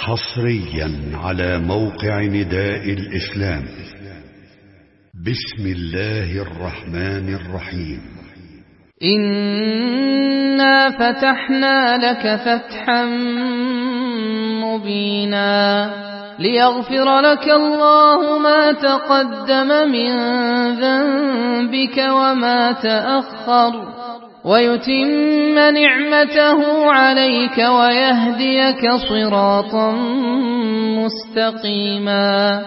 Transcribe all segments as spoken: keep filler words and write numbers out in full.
حصريا على موقع نداء الإسلام. بسم الله الرحمن الرحيم. إنا فتحنا لك فتحا مبينا ليغفر لك الله ما تقدم من ذنبك وما تأخر ويتم نعمته عليك ويهديك صراطا مستقيما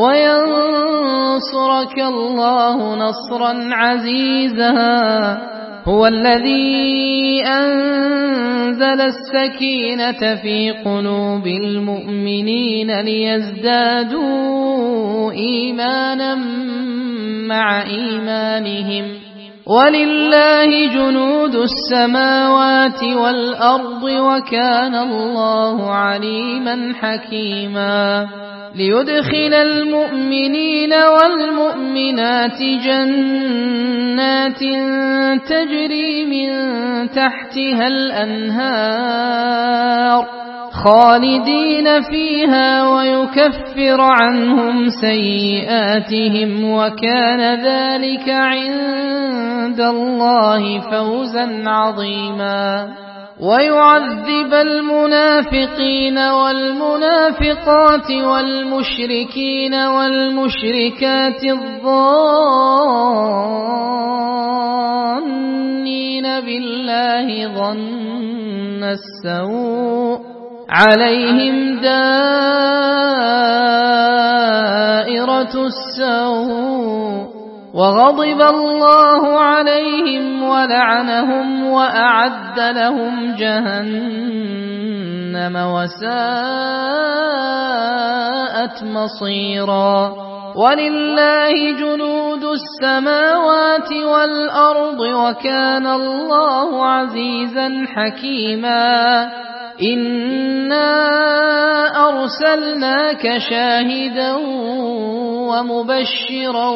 وينصرك الله نصرا عزيزا. هو الذي أنزل السكينة في قلوب المؤمنين ليزدادوا إيمانا مع إيمانهم ولله جنود السماوات والأرض وكان الله عليما حكيما. ليدخل المؤمنين والمؤمنات جنات تجري من تحتها الأنهار خالدين فيها ويكفر عنهم سيئاتهم وكان ذلك عند الله فوزا عظيما. ويعذب المنافقين والمنافقات والمشركين والمشركات الظانين بالله ظن السوء عليهم دائرة السوء وغضب الله عليهم ولعنهم وأعد لهم جهنم وساءت مصيرا. ولله جنود السماوات والأرض وكان الله عزيزا حكيما. إنا أرسلناك شاهدا ومبشرا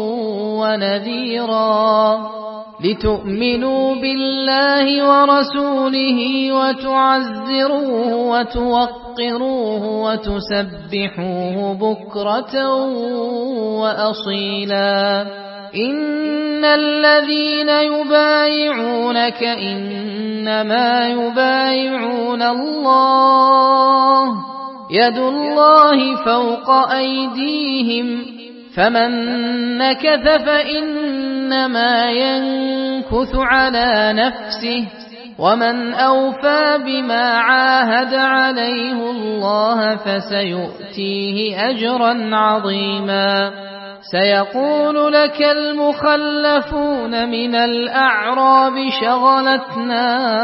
ونذيرا لتؤمنوا بالله ورسوله وتعزروه وتوقروه وتسبحوه بكرة وأصيلا. إن الذين يبايعونك إنما يبايعون الله يد الله فوق أيديهم فمن نكث فإنما ينكث على نفسه ومن أوفى بما عاهد عليه الله فسيؤتيه أجرا عظيما. سيقول لك المخلفون من الأعراب شغلتنا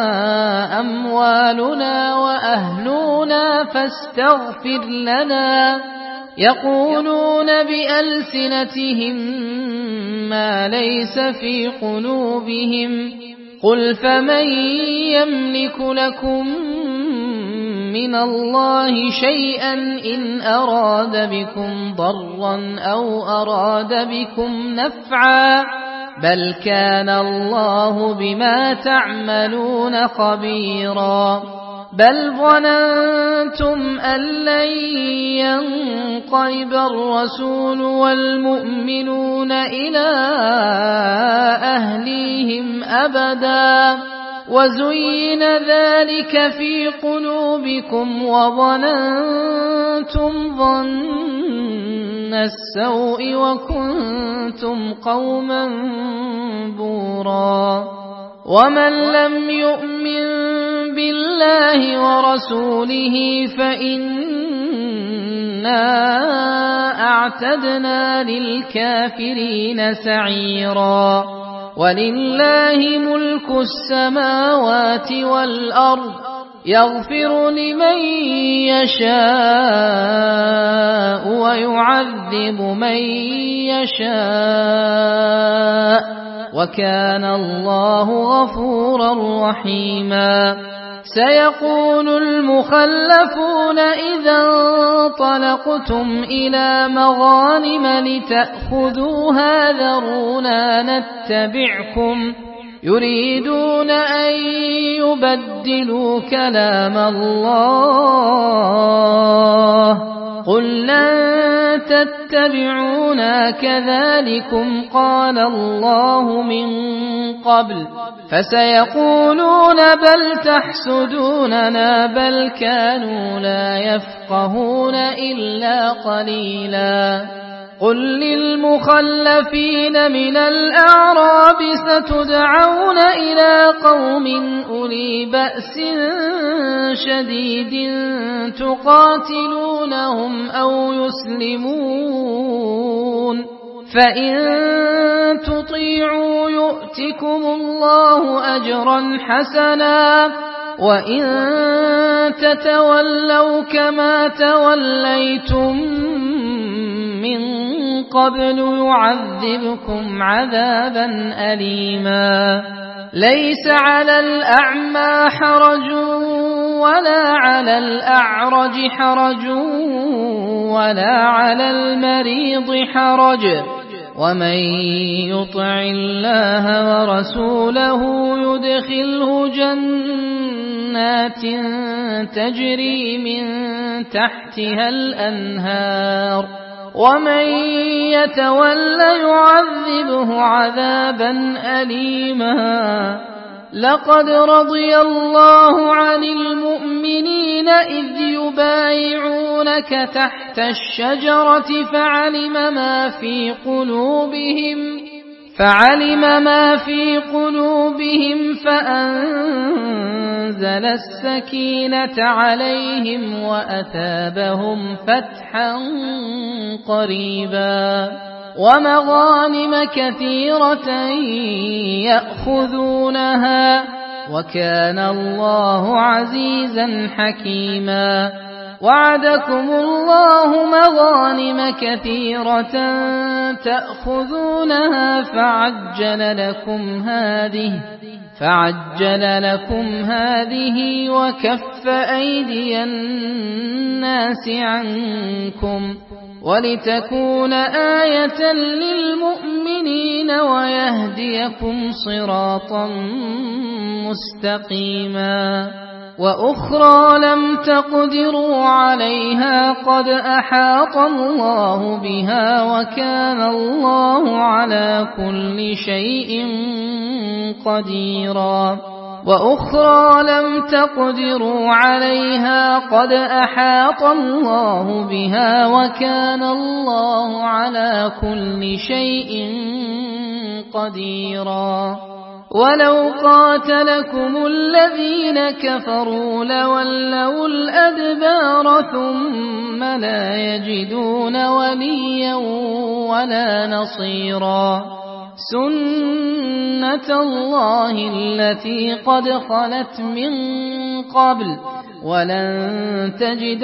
أموالنا وأهلنا فاستغفر لنا يقولون بألسنتهم ما ليس في قلوبهم قل فمن يملك لكم من الله شيئا إن أراد بكم ضرا أو أراد بكم نفعا بل كان الله بما تعملون خبيرا. بل ظننتم أن لن ينقلب الرسول والمؤمنون إلى أهليهم أبدا وزين ذلك في قلوبكم وظننتم ظن السوء وكنتم قوما بورا. ومن لم يؤمن بالله ورسوله فإنا أعتدنا للكافرين سعيرا. ولله ملك السماوات والأرض يغفر لمن يشاء ويعذب من يشاء وكان الله غفورا رحيما. سيقول المخلفون إذا انطلقتم إلى مغانم لتأخذوها ذرونا نتبعكم يريدون أن يبدلوا كلام الله قل لن تتبعونا كذلكم قال الله من قبل فسيقولون بل تحسدوننا بل كانوا لا يفقهون إلا قليلا قل للمخلفين من الأعراب ستدعون إلى قوم أولي بأس شديد تقاتلونهم أو يسلمون فإن تطيعوا يؤتكم الله أجرا حسنا وإن تتولوا كما توليتم من قبل يعذبكم عذابا أليما ليس على الأعمى حرج ولا على الأعرج حرج ولا على المريض حرج ومن يطع الله ورسوله يدخله جنات تجري من تحتها الأنهار ومن يتول يعذبه عذابا أليما لقد رضي الله عن المؤمنين إذ يبايعونك تحت الشجرة فعلم ما في قلوبهم فعلم ما في قلوبهم فأنزل السكينة عليهم وأثابهم فتحا قريبا ومغانم كثيرة يأخذونها وكان الله عزيزا حكيما وعدكم الله مغانم كثيرة تأخذونها فعجل لكم هذه فعجل لكم هذه وكف أيدي الناس عنكم ولتكون آية للمؤمنين ويهديكم صراطا مستقيما وأخرى لم تقدروا عليها قد أحاط الله بها وكان الله على كل شيء قديرا وأخرى لم تقدروا عليها قد أحاط الله بها وكان الله على كل شيء قديرا ولو قاتلكم الذين كفروا لولوا الأدبار ثم لا يجدون وليا ولا نصيرا سنة الله التي قد خلت من قبل ولن تجد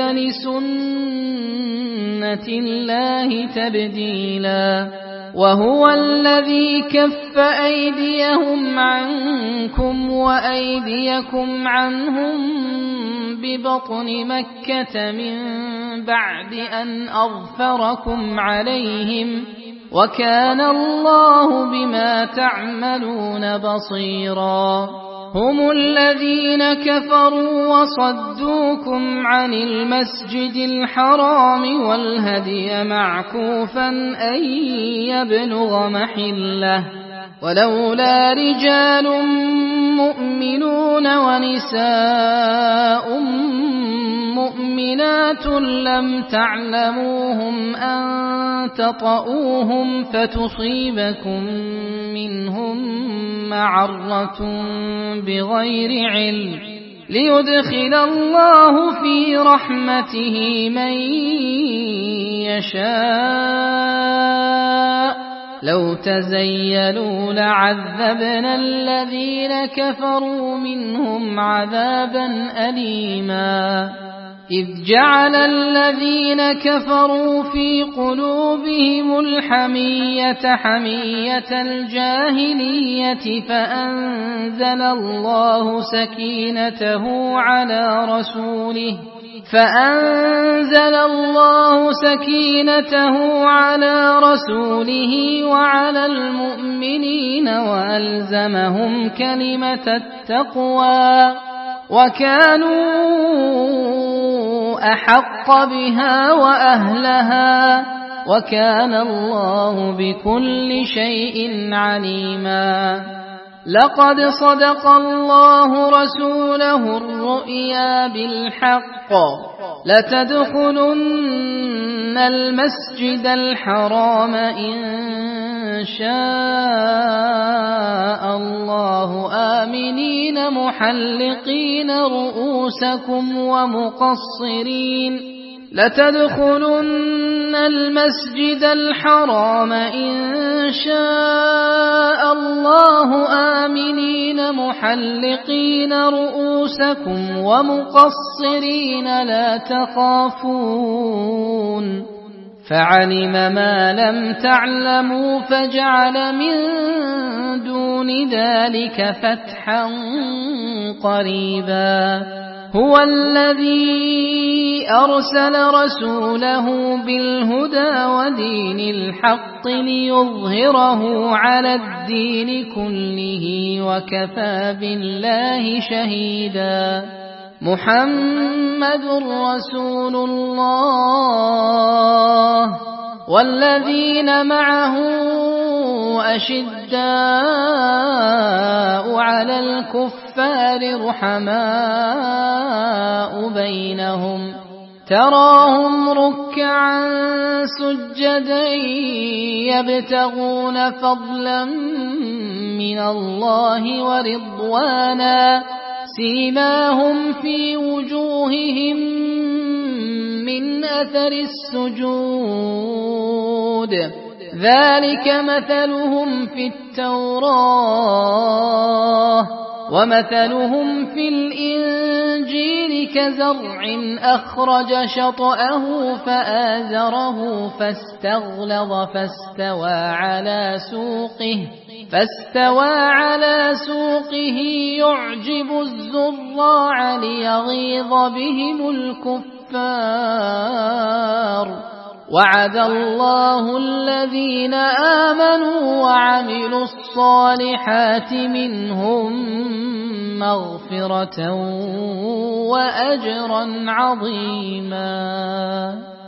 لسنة الله تبديلا وهو الذي كف أيديهم عنكم وأيديكم عنهم ببطن مكة من بعد أن أظفركم عليهم وكان الله بما تعملون بصيرا هم الذين كفروا وصدوكم عن المسجد الحرام والهدي معكوفا أن يبلغ محله ولولا رجال مؤمنون ونساء مؤمنات لم تعلموهم أن تطؤوهم فتصيبكم منهم معرة بغير علم ليدخل الله في رحمته من يشاء لو تزيلوا لعذبنا الذين كفروا منهم عذابا أليما إذ جعل الذين كفروا في قلوبهم الحمية حمية الجاهلية فأنزل الله سكينته على رسوله فأنزل الله سكينته على رسوله وعلى المؤمنين وألزمهم كلمة التقوى وكانوا أحق بها وأهلها وكان الله بكل شيء عليما. لقد صدق الله رسوله الرؤيا بالحق لتدخلن المسجد الحرام إن شاء الله آمنين محلقين رؤوسكم ومقصرين لتدخلن المسجد الحرام إن شاء الله آمنين محلقين رؤوسكم ومقصرين لا تخافون فعلم ما لم تعلموا فجعل من دون ذلك فتحا قريبا. هو الذي أرسل رسوله بالهدى ودين الحق ليظهره على الدين كله وكفى بالله شهيدا. محمد رسول الله والذين معه أشداء على الكفار رحماء بينهم تراهم ركعا سجدا يبتغون فضلا من الله ورضوانا سيماهم في وجوههم من أثر السجود ذلك مثلهم في التوراة ومثلهم في الإنجيل كزرع أخرج شطأه فآزره فاستغلظ فاستوى على سوقه فاستوى على سوقه يعجب الزراع ليغيظ بهم الكفار. وعد الله الذين آمنوا وعملوا الصالحات منهم مغفرة وأجرا عظيما.